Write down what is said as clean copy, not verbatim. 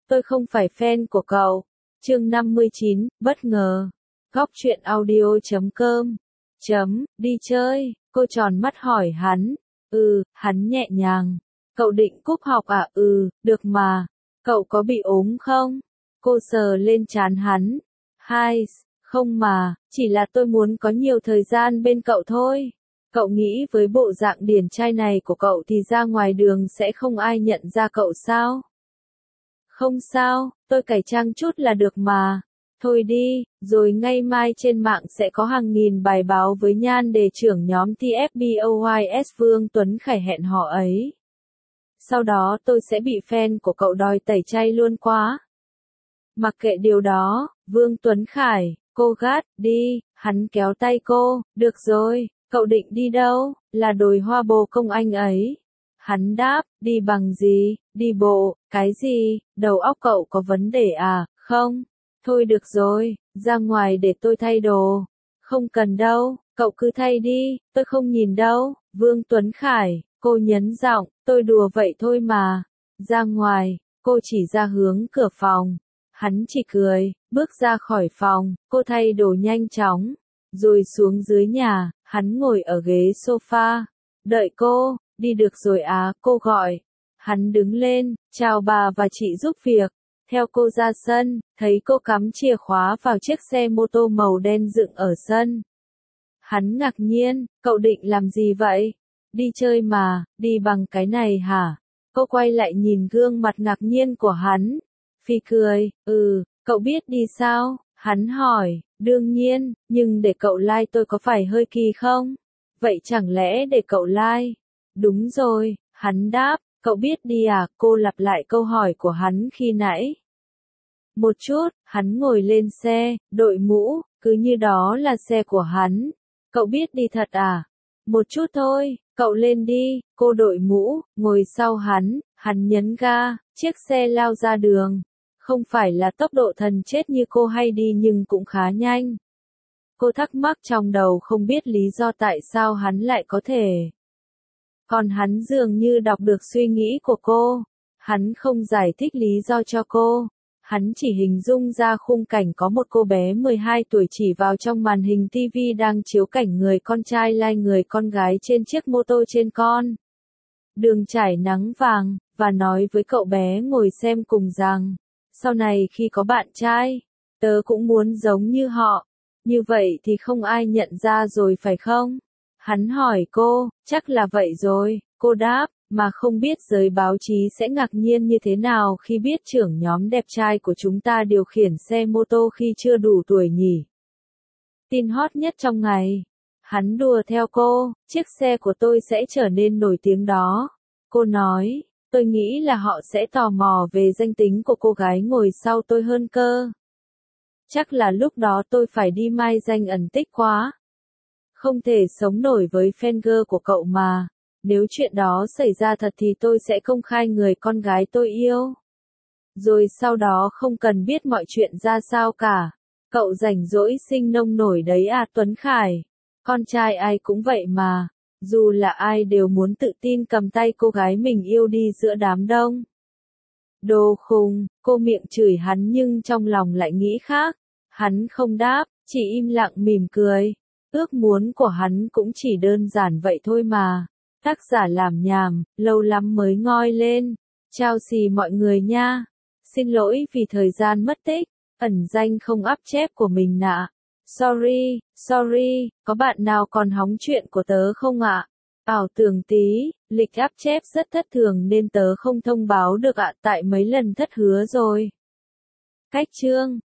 tôi không phải fan của cậu. Chương 59, bất ngờ. Góc truyện audio.com. Đi chơi, cô tròn mắt hỏi hắn. Hắn nhẹ nhàng. Cậu định cúp học à? Được mà. Cậu có bị ốm không? Cô sờ lên trán hắn. Không mà, chỉ là tôi muốn có nhiều thời gian bên cậu thôi. Cậu nghĩ với bộ dạng điển trai này của cậu thì ra ngoài đường sẽ không ai nhận ra cậu sao? Không sao, tôi cải trang chút là được mà. Thôi đi, rồi ngay mai trên mạng sẽ có hàng nghìn bài báo với nhan đề trưởng nhóm TFBOYS Vương Tuấn Khải hẹn hò ấy. Sau đó tôi sẽ bị fan của cậu đòi tẩy chay luôn quá. Mặc kệ điều đó, Vương Tuấn Khải, cô gắt, đi, hắn kéo tay cô, được rồi, cậu định đi đâu, là đồi hoa bồ công anh ấy. Hắn đáp, đi bằng gì, đi bộ, cái gì, đầu óc cậu có vấn đề à, không? Thôi được rồi, ra ngoài để tôi thay đồ. Không cần đâu, cậu cứ thay đi, tôi không nhìn đâu. Vương Tuấn Khải, cô nhấn giọng, tôi đùa vậy thôi mà. Ra ngoài, cô chỉ ra hướng cửa phòng. Hắn chỉ cười, bước ra khỏi phòng, cô thay đồ nhanh chóng. Rồi xuống dưới nhà, hắn ngồi ở ghế sofa. Đợi cô, đi được rồi à, cô gọi. Hắn đứng lên, chào bà và chị giúp việc. Theo cô ra sân, thấy cô cắm chìa khóa vào chiếc xe mô tô màu đen dựng ở sân. Hắn ngạc nhiên, cậu định làm gì vậy? Đi chơi mà, đi bằng cái này hả? Cô quay lại nhìn gương mặt ngạc nhiên của hắn. Phi cười, cậu biết đi sao? Hắn hỏi, đương nhiên, nhưng để cậu like tôi có phải hơi kỳ không? Vậy chẳng lẽ để cậu like? Đúng rồi, hắn đáp, cậu biết đi à? Cô lặp lại câu hỏi của hắn khi nãy. Một chút, hắn ngồi lên xe, đội mũ, cứ như đó là xe của hắn. Cậu biết đi thật à? Một chút thôi, cậu lên đi, cô đội mũ, ngồi sau hắn nhấn ga, chiếc xe lao ra đường. Không phải là tốc độ thần chết như cô hay đi nhưng cũng khá nhanh. Cô thắc mắc trong đầu không biết lý do tại sao hắn lại có thể. Còn hắn dường như đọc được suy nghĩ của cô. Hắn không giải thích lý do cho cô. Hắn chỉ hình dung ra khung cảnh có một cô bé 12 tuổi chỉ vào trong màn hình TV đang chiếu cảnh người con trai lai người con gái trên chiếc mô tô trên con đường trải nắng vàng, và nói với cậu bé ngồi xem cùng rằng, sau này khi có bạn trai, tớ cũng muốn giống như họ. Như vậy thì không ai nhận ra rồi phải không? Hắn hỏi cô, chắc là vậy rồi, cô đáp, mà không biết giới báo chí sẽ ngạc nhiên như thế nào khi biết trưởng nhóm đẹp trai của chúng ta điều khiển xe mô tô khi chưa đủ tuổi nhỉ? Tin hot nhất trong ngày. Hắn đùa theo cô, chiếc xe của tôi sẽ trở nên nổi tiếng đó. Cô nói, tôi nghĩ là họ sẽ tò mò về danh tính của cô gái ngồi sau tôi hơn cơ. Chắc là lúc đó tôi phải đi mai danh ẩn tích quá. Không thể sống nổi với fangirl của cậu mà. Nếu chuyện đó xảy ra thật thì tôi sẽ công khai người con gái tôi yêu. Rồi sau đó không cần biết mọi chuyện ra sao cả. Cậu rảnh rỗi sinh nông nổi đấy à Tuấn Khải. Con trai ai cũng vậy mà. Dù là ai đều muốn tự tin cầm tay cô gái mình yêu đi giữa đám đông. Đồ khùng, cô miệng chửi hắn nhưng trong lòng lại nghĩ khác. Hắn không đáp, chỉ im lặng mỉm cười. Ước muốn của hắn cũng chỉ đơn giản vậy thôi mà. Tác giả làm nhảm, lâu lắm mới ngoi lên. Chào xì mọi người nha. Xin lỗi vì thời gian mất tích, ẩn danh không up chép của mình nạ. Sorry, có bạn nào còn hóng chuyện của tớ không ạ? Ảo tưởng tí, lịch up chép rất thất thường nên tớ không thông báo được ạ tại mấy lần thất hứa rồi. Cách chương